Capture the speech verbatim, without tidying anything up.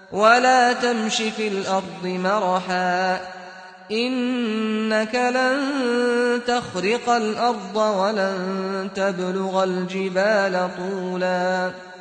ولا تمش في الأرض مرحا إنك لن تخرق الأرض ولن تبلغ الجبال طولا